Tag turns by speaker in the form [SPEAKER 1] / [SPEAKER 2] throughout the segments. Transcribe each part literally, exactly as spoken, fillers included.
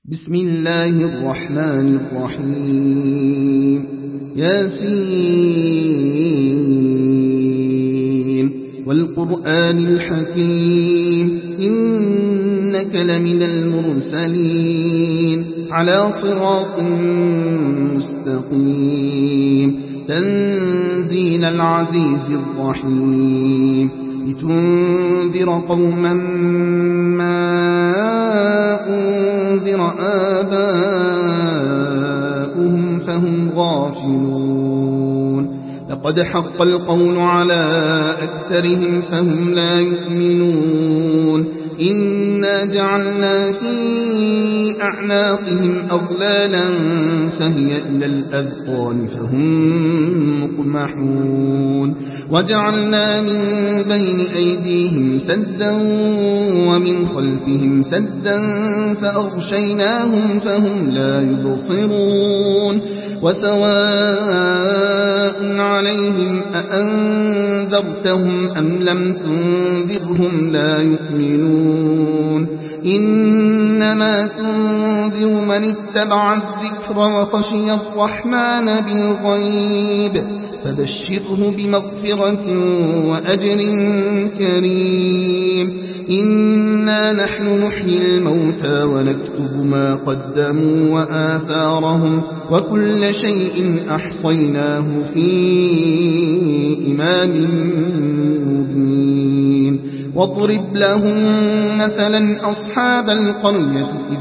[SPEAKER 1] بسم الله الرحمن الرحيم ياسين والقرآن الحكيم إنك لمن المرسلين على صراط مستقيم تنزيل العزيز الرحيم لتنذر قوما ما أنذر آباؤهم فهم غافلون لقد حق القول على أكثرهم فهم لا يؤمنون إنا جعلنا في أعناقهم أغلالا فهي إلى الأذقان فهم مقمحون وجعلنا من بين أيديهم سدا ومن خلفهم سدا فأغشيناهم فهم لا يبصرون وسواء عليهم أأنذرتهم أم لم تنذرهم لا يؤمنون إنما تنذر من اتبع الذكر وخشي الرحمن بالغيب فبشره بمغفرة وأجر كريم إنا نحن نحيي الموتى ونكتب ما قدموا وآثارهم وكل شيء أحصيناه في إمام مبين واضرب لهم مثلا أصحاب القرية إذ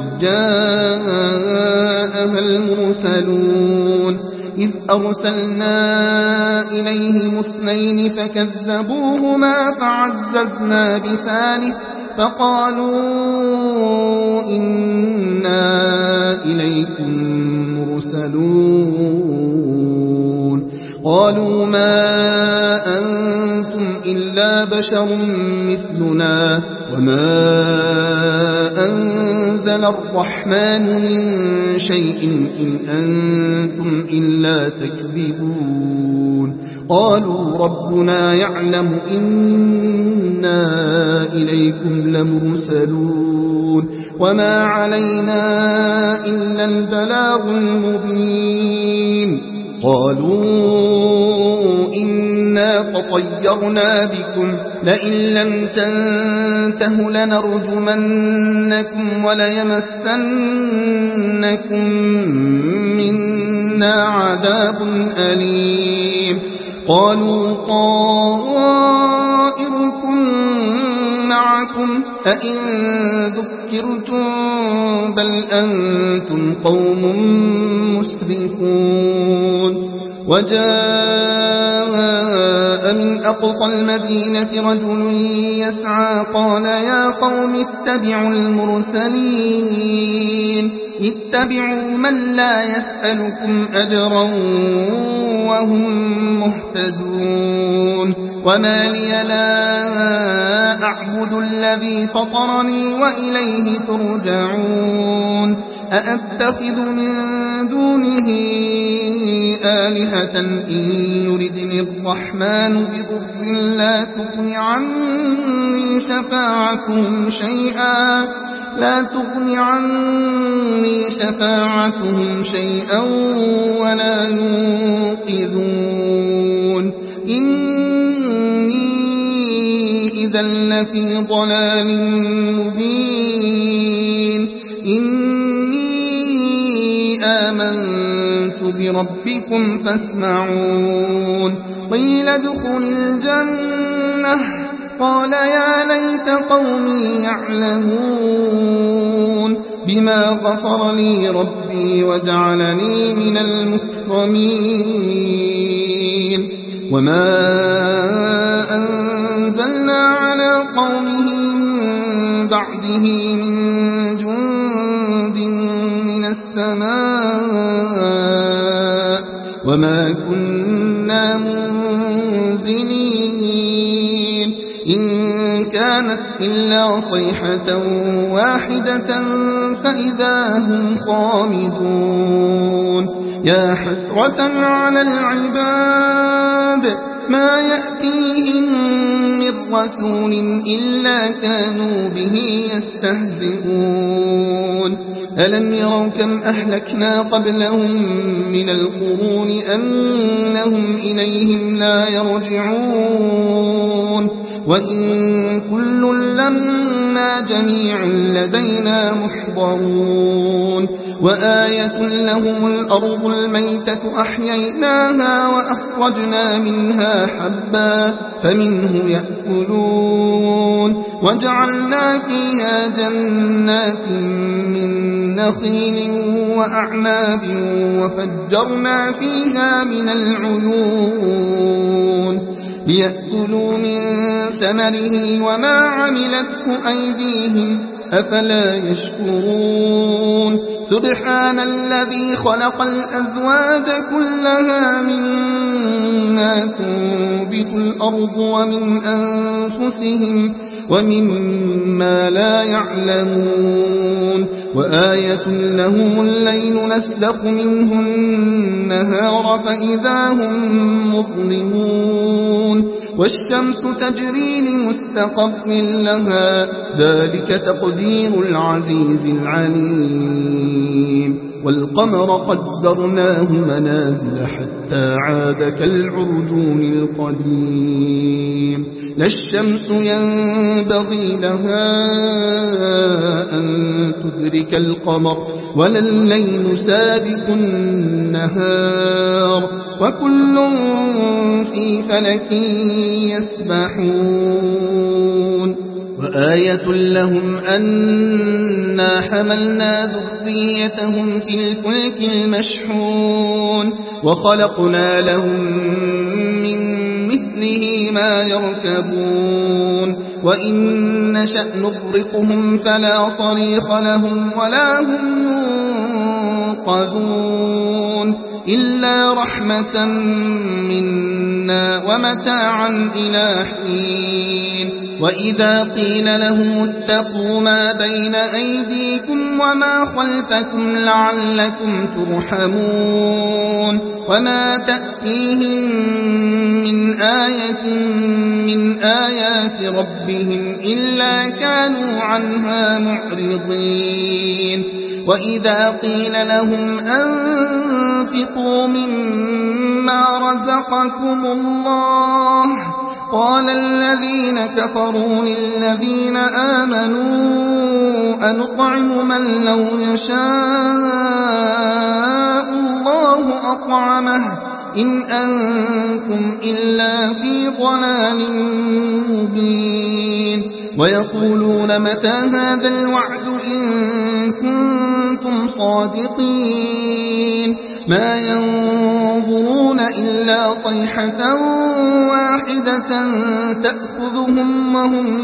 [SPEAKER 1] جاءها المرسلون إذ أرسلنا إليهم اثنين فكذبوهما فعززنا بثالث فقالوا إنا إليكم مرسلون قالوا ما أنتم إلا بشر مثلنا وما أنزل الرحمن من شيء إن أنتم إلا تكذبون قالوا ربنا يعلم إنا إليكم لمرسلون وما علينا إلا البلاغ المبين قالوا إنا تطيرنا بكم لئن لم تنتهوا لنرجمنكم وليمسنكم منا عذاب أليم قالوا طائركم معكم أئن ذكرتم بل أنتم قوم مسرفون وجاء من أقصى المدينة رجل يسعى قال يا قوم اتبعوا المرسلين اتبعوا من لا يسألكم أجرا وهم مهتدون وما لي لا أعبد الذي فطرني وإليه ترجعون أأتخذ من دونه آلهة إن يردني الرحمن بضر لا تغن عني شفاعتهم شيئا لا تغن عني شفاعتهم شيئا ولا ينقذون إني إذا لفي ضلال مبين إني آمنت بربكم فاسمعون قيل ادخل الجنة قال يا ليت قومي يعلمون بما غفر لي ربي وجعلني من المكرمين وما أنزلنا على قومه من بعده من جند من السماء وما كنا منزلين إن كانت إلا صيحة واحدة فإذا هم خامدون يا حسرة على العباد ما يأتيهم من رسول إلا كانوا به يستهزئون ألم يروا كم أهلكنا قبلهم من القرون أنهم إليهم لا يرجعون وإن كل لما جميع لدينا محضرون وآية لهم الأرض الميتة أحييناها وأخرجنا منها حبا فمنه يأكلون وجعلنا فيها جنات من نخيل وأعناب وفجرنا فيها من العيون ليأكلوا من ثمره وما عملته أيديهم أفلا يشكرون سبحان الذي خلق الأزواج كلها مما تنبت الأرض ومن أنفسهم ومما لا يعلمون وآية لهم الليل نسلخ منه النهار فإذا هم مظلمون والشمس تجري لمستقر لها ذلك تقدير العزيز العليم والقمر قدرناه منازل حتى عاد كالعرجون القديم لا الشمس ينبغي لها أن تدرك القمر ولا الليل سابق النهار وكل في فلك يسبحون وآية لهم أنا حملنا ذريتهم في الفلك المشحون وخلقنا لهم من مثله ما يركبون وإن نشأ نغرقهم فلا صريخ لهم ولا هم ينقذون إلا رحمة منا ومتاعا إلى حين وإذا قيل لهم اتقوا ما بين أيديكم وما خلفكم لعلكم ترحمون وما تأتيهم من آية من آيات ربهم إلا كانوا عنها معرضين وإذا قيل لهم أنفقوا مما رزقكم الله قال الذين كفروا للذين آمنوا أنطعم من لو يشاء الله أطعمه إن أنتم إلا في ضلال مبين ويقولون متى هذا الوعد إن كنتم صادقين ما ينظرون إلا صيحة واحدة تأخذهم وهم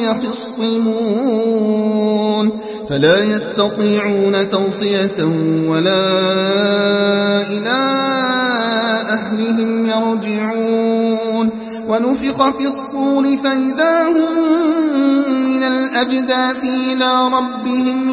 [SPEAKER 1] يخصمون فلا يستطيعون توصية ولا إلى أهلهم يرجعون ونفخ في الصور فإذا هم من الأجداث إلى ربهم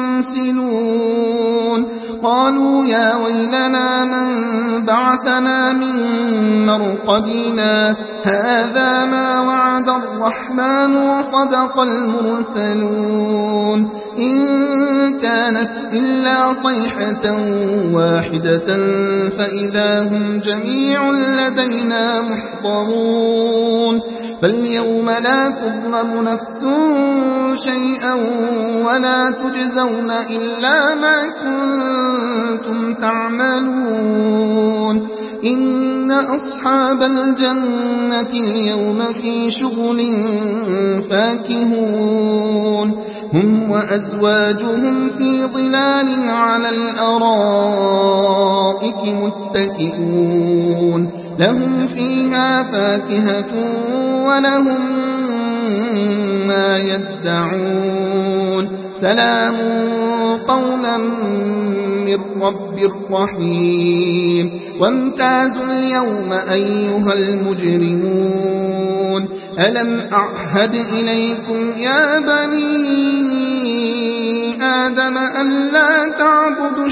[SPEAKER 1] ينسلون قالوا يا ويلنا من بعثنا من مرقدنا هذا ما وعد الرحمن وصدق المرسلون إن كانت إلا صيحة واحدة فإذا هم جميع لدينا محضرون فاليوم لا تظلم نفس شيئا ولا تجزون إلا ما كنتم تعملون إن أصحاب الجنة اليوم في شغل فاكهون هم وأزواجهم في ظلال على الأرائك متكئون لهم فيها فاكهة ولهم ما يدعون سلام قولا من رب رحيم وامتازوا اليوم أيها المجرمون ألم أعهد إليكم يا بني آدم ألا تعبدوا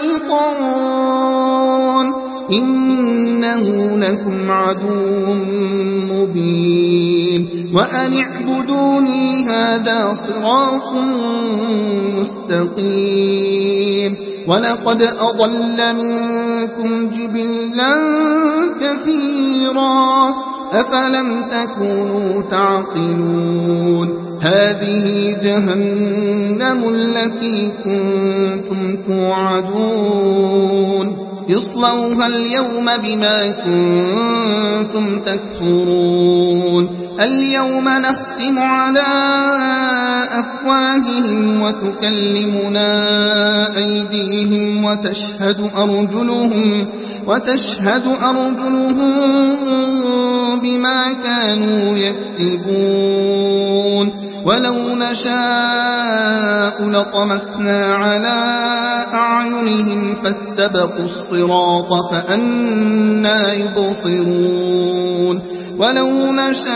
[SPEAKER 1] الشيطان إنه لكم عدو مبين وأن اعبدوني هذا صراط مستقيم. ولقد أضل منكم جبلا كثيرا أفلم تكونوا تعقلون. هذه جهنم التي كنتم توعدون اصلوها اليوم بما كنتم تكفرون. اليوم نختم على أفواههم وتكلمنا أيديهم وتشهد أرجلهم وتشهد أرجلهم بما كانوا يكسبون. ولو نشاء لطمسنا على أعينهم فاستبقوا الصراط فأنى يبصرون. ولو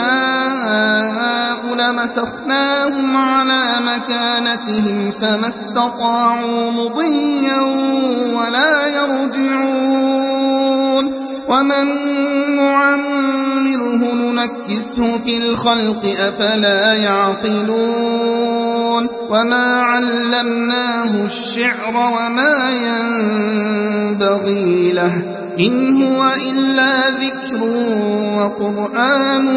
[SPEAKER 1] نشاء لمسخناهم على مكانتهم فما استطاعوا مضيا ولا يرجعون. ومن نعمره ننكسه في الخلق أفلا يعقلون. وما علمناه الشعر وما ينبغي له إن هو إلا ذكر وقرآن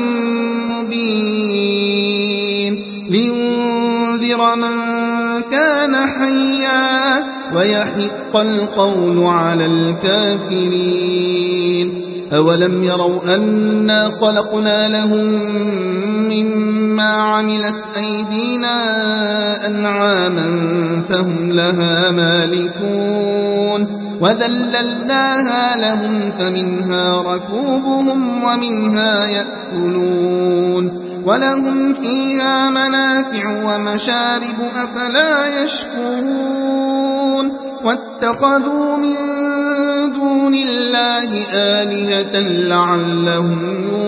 [SPEAKER 1] مبين لينذر من كان حيا ويحق القول على الكافرين. أولم يروا أنا خلقنا لهم مما عملت أيدينا أنعاما فهم لها مالكون وذللناها لهم فمنها ركوبهم ومنها يأكلون ولهم فيها منافع ومشارب أفلا يشكرون. واتخذوا من دون الله آلهة لعلهم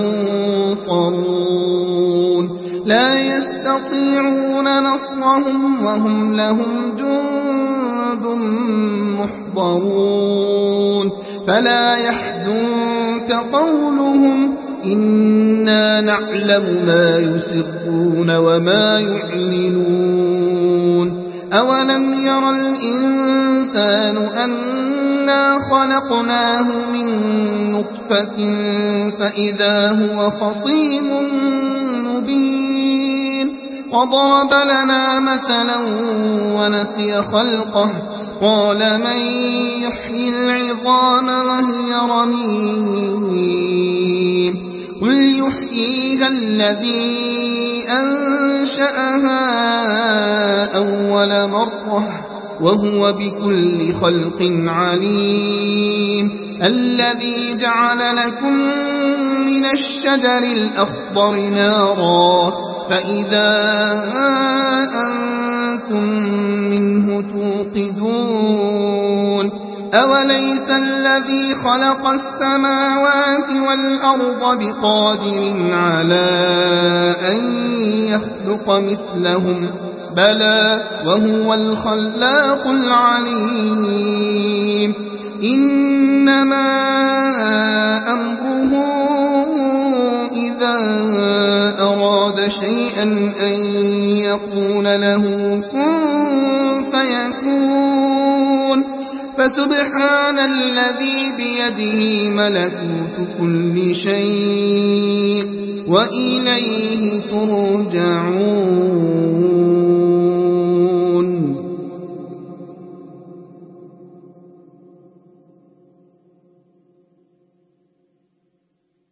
[SPEAKER 1] ينصرون. لا يستطيعون نصرهم وهم لهم جند محضرون. فلا يحزنك قولهم إنا نعلم ما يسرون وما يعلنون. أولم ير الإنسان أنا خلقناه من نطفة فإذا هو خصيم مبين. وضرب لنا مثلا ونسي خلقه قال من يحيي العظام وهي رميم قل يحييها الذي أنشأها أول مرة وهو بكل خلق عليم. الذي جعل لكم من الشجر الأخضر نارا فإذا أنتم منه توقدون. أوليس الذي خلق السماوات والأرض بقادر على أن يخلق مثلهم بلى وهو الخلاق العليم. إنما أمره إذا أراد شيئا أن يقول له كن فيكون. فسبحان الذي بيده ملكوت كل شيء وإليه ترجعون.